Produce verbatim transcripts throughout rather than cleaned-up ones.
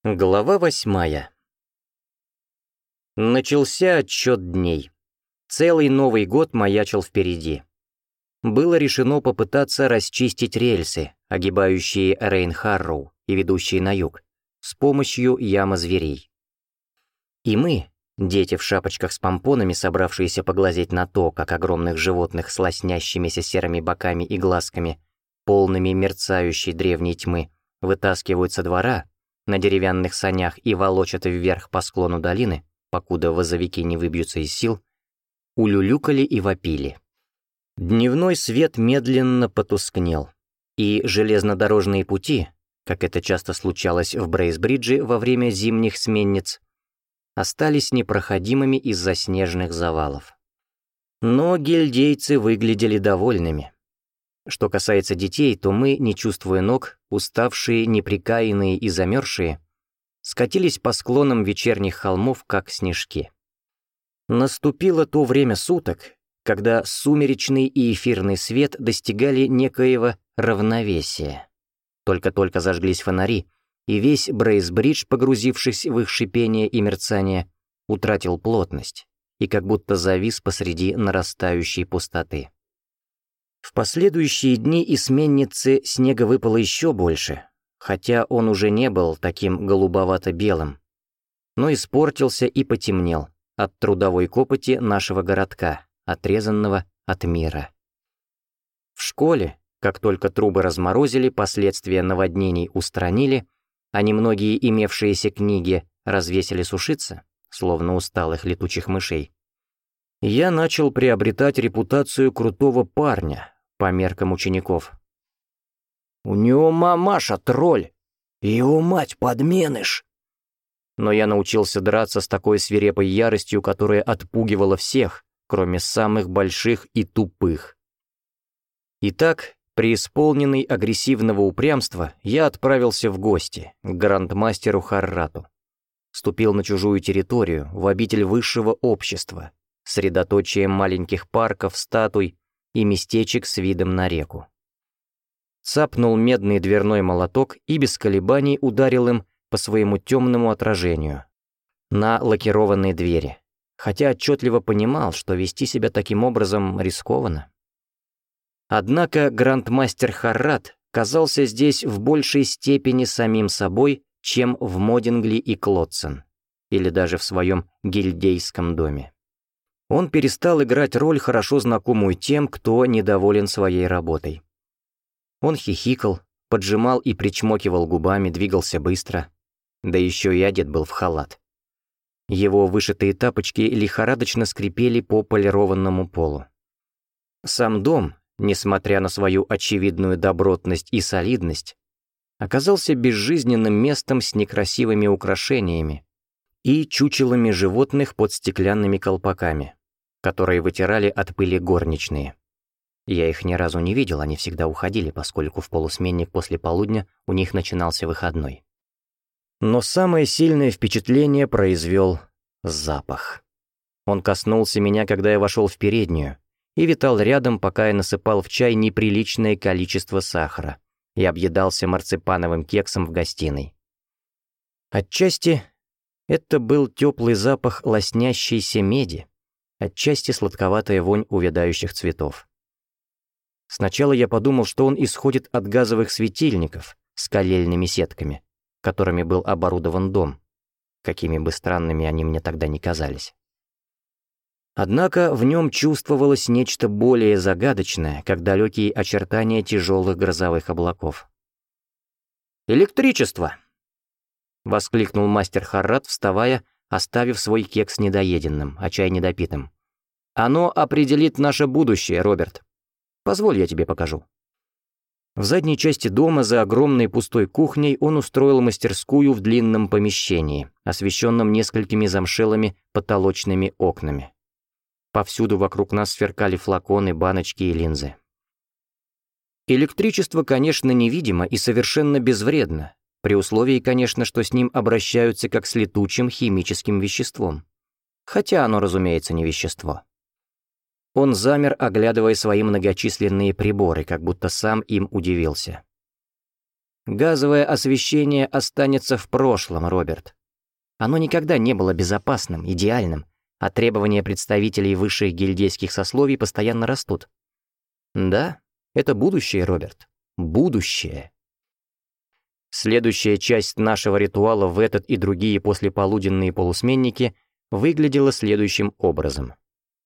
Глава восьмая. Начался отсчет дней. Целый Новый год маячил впереди. Было решено попытаться расчистить рельсы, огибающие Рейн-Харроу и ведущие на юг, с помощью ямы зверей. И мы, дети в шапочках с помпонами, собравшиеся поглазеть на то, как огромных животных с лоснящимися серыми боками и глазками, полными мерцающей древней тьмы, вытаскивают со двора на деревянных санях и волочат вверх по склону долины, покуда возовики не выбьются из сил, улюлюкали и вопили. Дневной свет медленно потускнел, и железнодорожные пути, как это часто случалось в Брейсбридже во время зимних сменниц, остались непроходимыми из-за снежных завалов. Но гильдейцы выглядели довольными. Что касается детей, то мы, не чувствуя ног, уставшие, неприкаянные и замерзшие, скатились по склонам вечерних холмов, как снежки. Наступило то время суток, когда сумеречный и эфирный свет достигали некоего равновесия. Только-только зажглись фонари, и весь Брейсбридж, погрузившись в их шипение и мерцание, утратил плотность и как будто завис посреди нарастающей пустоты. В последующие дни и сменницы снега выпало еще больше, хотя он уже не был таким голубовато-белым, но испортился и потемнел от трудовой копоти нашего городка, отрезанного от мира. В школе, как только трубы разморозили, последствия наводнений устранили, а немногие имевшиеся книги развесили сушиться, словно усталых летучих мышей, я начал приобретать репутацию крутого парня по меркам учеников. «У него мамаша тролль, и его мать подменыш». Но я научился драться с такой свирепой яростью, которая отпугивала всех, кроме самых больших и тупых. Итак, преисполненный агрессивного упрямства, я отправился в гости к грандмастеру Харрату. Ступил на чужую территорию, в обитель высшего общества, средоточие маленьких парков, статуй и местечек с видом на реку. Цапнул медный дверной молоток и без колебаний ударил им по своему темному отражению на лакированные двери, хотя отчетливо понимал, что вести себя таким образом рискованно. Однако грандмастер Харрат казался здесь в большей степени самим собой, чем в Модингли и Клодсон, или даже в своем гильдейском доме. Он перестал играть роль, хорошо знакомую тем, кто недоволен своей работой. Он хихикал, поджимал и причмокивал губами, двигался быстро, да еще и одет был в халат. Его вышитые тапочки лихорадочно скрипели по полированному полу. Сам дом, несмотря на свою очевидную добротность и солидность, оказался безжизненным местом с некрасивыми украшениями и чучелами животных под стеклянными колпаками, которые вытирали от пыли горничные. Я их ни разу не видел, они всегда уходили, поскольку в полусменник после полудня у них начинался выходной. Но самое сильное впечатление произвел запах. Он коснулся меня, когда я вошел в переднюю, и витал рядом, пока я насыпал в чай неприличное количество сахара и объедался марципановым кексом в гостиной. Отчасти это был теплый запах лоснящейся меди, отчасти сладковатая вонь увядающих цветов. Сначала я подумал, что он исходит от газовых светильников с калельными сетками, которыми был оборудован дом, какими бы странными они мне тогда ни казались. Однако в нем чувствовалось нечто более загадочное, как далекие очертания тяжелых грозовых облаков. «Электричество!» — воскликнул мастер Харрат, вставая, оставив свой кекс недоеденным, а чай недопитым. «Оно определит наше будущее, Роберт. Позволь, я тебе покажу». В задней части дома, за огромной пустой кухней, он устроил мастерскую в длинном помещении, освещенном несколькими замшелыми потолочными окнами. Повсюду вокруг нас сверкали флаконы, баночки и линзы. Электричество, конечно, невидимо и совершенно безвредно, при условии, конечно, что с ним обращаются как с летучим химическим веществом. Хотя оно, разумеется, не вещество. Он замер, оглядывая свои многочисленные приборы, как будто сам им удивился. Газовое освещение останется в прошлом, Роберт. Оно никогда не было безопасным, идеальным, а требования представителей высших гильдейских сословий постоянно растут. Да, это будущее, Роберт. Будущее. Следующая часть нашего ритуала в этот и другие послеполуденные полусменники выглядела следующим образом.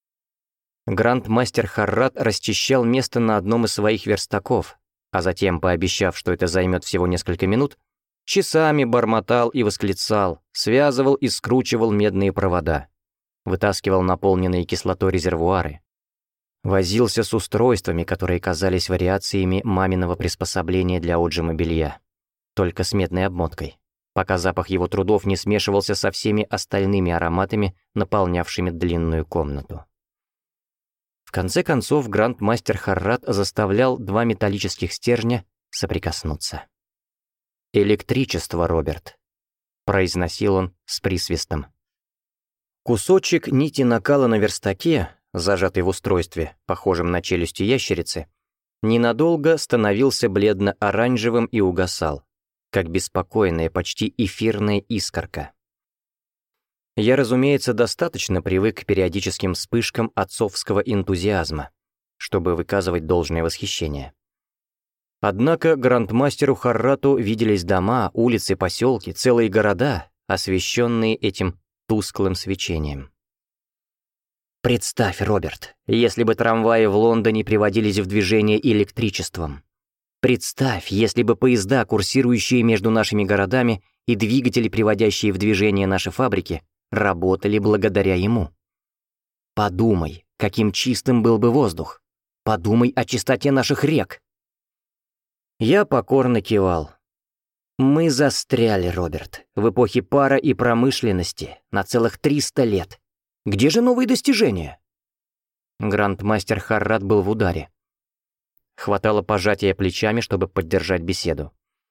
Грандмастер Харрат расчищал место на одном из своих верстаков, а затем, пообещав, что это займет всего несколько минут, часами бормотал и восклицал, связывал и скручивал медные провода, вытаскивал наполненные кислотой резервуары, возился с устройствами, которые казались вариациями маминого приспособления для отжима белья, только с медной обмоткой, пока запах его трудов не смешивался со всеми остальными ароматами, наполнявшими длинную комнату. В конце концов, грандмастер Харрат заставлял два металлических стержня соприкоснуться. «Электричество, Роберт», — произносил он с присвистом. Кусочек нити накала на верстаке, зажатый в устройстве, похожем на челюсти ящерицы, ненадолго становился бледно-оранжевым и угасал, как беспокойная, почти эфирная искорка. Я, разумеется, достаточно привык к периодическим вспышкам отцовского энтузиазма, чтобы выказывать должное восхищение. Однако грандмастеру Харрату виделись дома, улицы, поселки, целые города, освещенные этим тусклым свечением. Представь, Роберт, если бы трамваи в Лондоне приводились в движение электричеством. Представь, если бы поезда, курсирующие между нашими городами, и двигатели, приводящие в движение наши фабрики, работали благодаря ему. Подумай, каким чистым был бы воздух. Подумай о чистоте наших рек. Я покорно кивал. Мы застряли, Роберт, в эпохе пара и промышленности на целых триста лет. Где же новые достижения? Грандмастер Харрат был в ударе. Хватало пожатия плечами, чтобы поддержать беседу.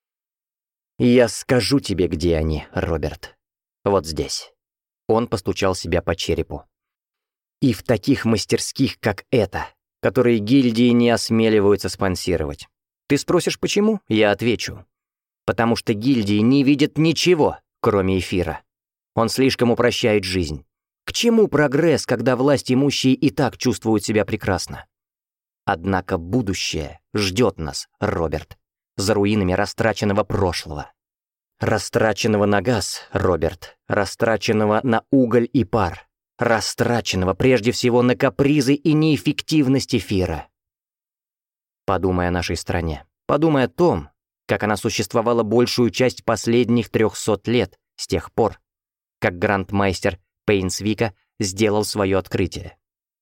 «Я скажу тебе, где они, Роберт. Вот здесь». Он постучал себя по черепу. «И в таких мастерских, как эта, которые гильдии не осмеливаются спонсировать. Ты спросишь, почему? Я отвечу. Потому что гильдии не видят ничего, кроме эфира. Он слишком упрощает жизнь. К чему прогресс, когда власть имущие и так чувствуют себя прекрасно? Однако будущее ждет нас, Роберт, за руинами растраченного прошлого. Растраченного на газ, Роберт, растраченного на уголь и пар, растраченного прежде всего на капризы и неэффективность эфира. Подумай о нашей стране, подумай о том, как она существовала большую часть последних трехсот лет, с тех пор, как грандмайстер Пейнсвика сделал свое открытие.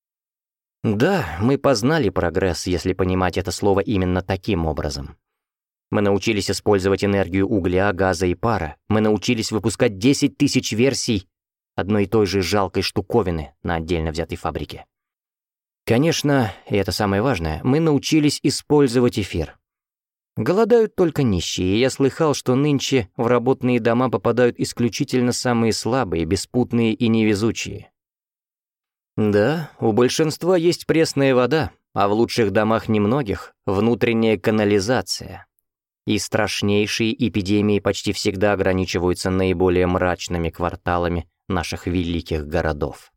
Да, мы познали прогресс, если понимать это слово именно таким образом. Мы научились использовать энергию угля, газа и пара. Мы научились выпускать десять тысяч версий одной и той же жалкой штуковины на отдельно взятой фабрике. Конечно, и это самое важное, мы научились использовать эфир. Голодают только нищие, и я слыхал, что нынче в работные дома попадают исключительно самые слабые, беспутные и невезучие. Да, у большинства есть пресная вода, а в лучших домах немногих — внутренняя канализация. И страшнейшие эпидемии почти всегда ограничиваются наиболее мрачными кварталами наших великих городов.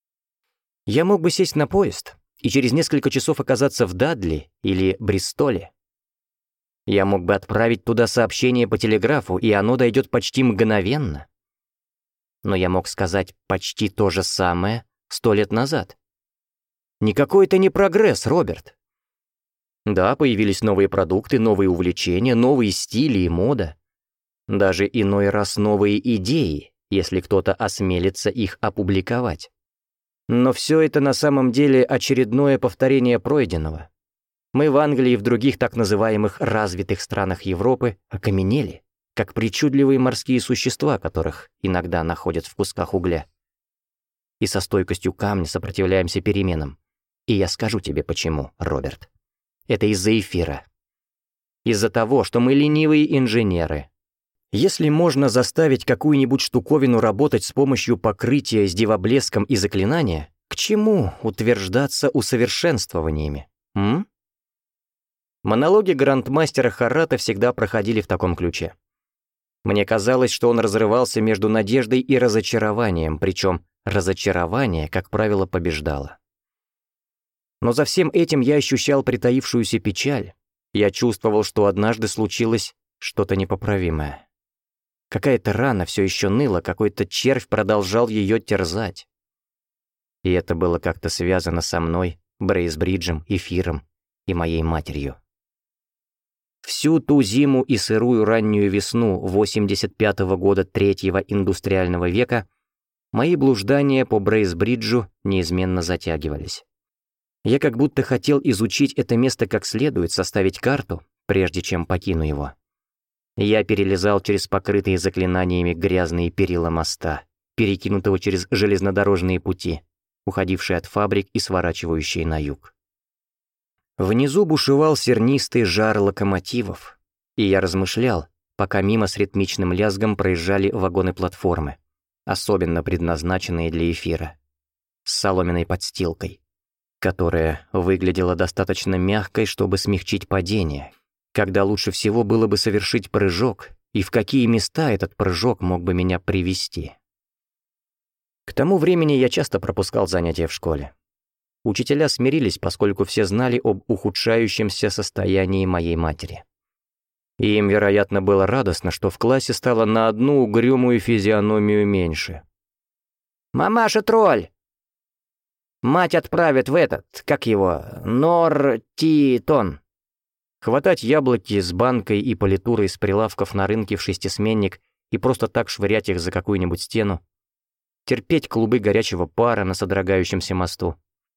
Я мог бы сесть на поезд и через несколько часов оказаться в Дадли или Бристоле. Я мог бы отправить туда сообщение по телеграфу, и оно дойдет почти мгновенно. Но я мог сказать почти то же самое сто лет назад. Никакой это не прогресс, Роберт. Да, появились новые продукты, новые увлечения, новые стили и мода. Даже иной раз новые идеи, если кто-то осмелится их опубликовать. Но все это на самом деле очередное повторение пройденного. Мы в Англии и в других так называемых развитых странах Европы окаменели, как причудливые морские существа, которых иногда находят в кусках угля. И со стойкостью камня сопротивляемся переменам. И я скажу тебе почему, Роберт. Это из-за эфира. Из-за того, что мы ленивые инженеры. Если можно заставить какую-нибудь штуковину работать с помощью покрытия с дивоблеском и заклинания, к чему утверждаться усовершенствованиями? М? Монологи грандмастера Харрата всегда проходили в таком ключе. Мне казалось, что он разрывался между надеждой и разочарованием, причем разочарование, как правило, побеждало. Но за всем этим я ощущал притаившуюся печаль. Я чувствовал, что однажды случилось что-то непоправимое. Какая-то рана все еще ныла, какой-то червь продолжал ее терзать. И это было как-то связано со мной, Брейсбриджем, Эфиром и моей матерью. Всю ту зиму и сырую раннюю весну восемьдесят пятого года третьего индустриального века мои блуждания по Брейсбриджу неизменно затягивались. Я как будто хотел изучить это место как следует, составить карту, прежде чем покину его. Я перелезал через покрытые заклинаниями грязные перила моста, перекинутого через железнодорожные пути, уходившие от фабрик и сворачивающие на юг. Внизу бушевал сернистый жар локомотивов, и я размышлял, пока мимо с ритмичным лязгом проезжали вагоны-платформы, особенно предназначенные для эфира, с соломенной подстилкой, которая выглядела достаточно мягкой, чтобы смягчить падение, когда лучше всего было бы совершить прыжок, и в какие места этот прыжок мог бы меня привести. К тому времени я часто пропускал занятия в школе. Учителя смирились, поскольку все знали об ухудшающемся состоянии моей матери. И им, вероятно, было радостно, что в классе стало на одну угрюмую физиономию меньше. «Мамаша тролль! Мать отправит в этот, как его, Нор-Ти-Тон. Хватать яблоки с банкой и политурой с прилавков на рынке в шестисменник и просто так швырять их за какую-нибудь стену. Терпеть клубы горячего пара на содрогающемся мосту.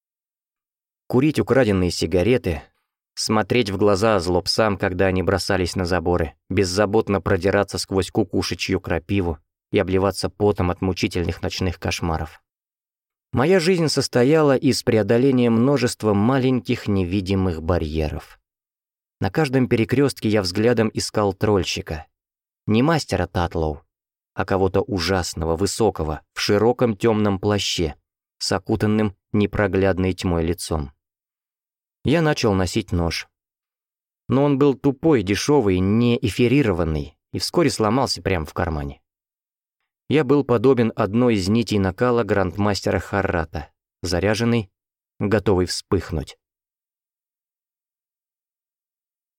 Курить украденные сигареты, смотреть в глаза злобсам, когда они бросались на заборы, беззаботно продираться сквозь кукушечью крапиву и обливаться потом от мучительных ночных кошмаров. Моя жизнь состояла из преодоления множества маленьких невидимых барьеров. На каждом перекрестке я взглядом искал трольщика. Не мастера Татлоу, а кого-то ужасного, высокого, в широком темном плаще, с окутанным непроглядной тьмой лицом. Я начал носить нож. Но он был тупой, дешевый, не эфирированный, и вскоре сломался прямо в кармане. Я был подобен одной из нитей накала грандмастера Харрата, заряженный, готовый вспыхнуть.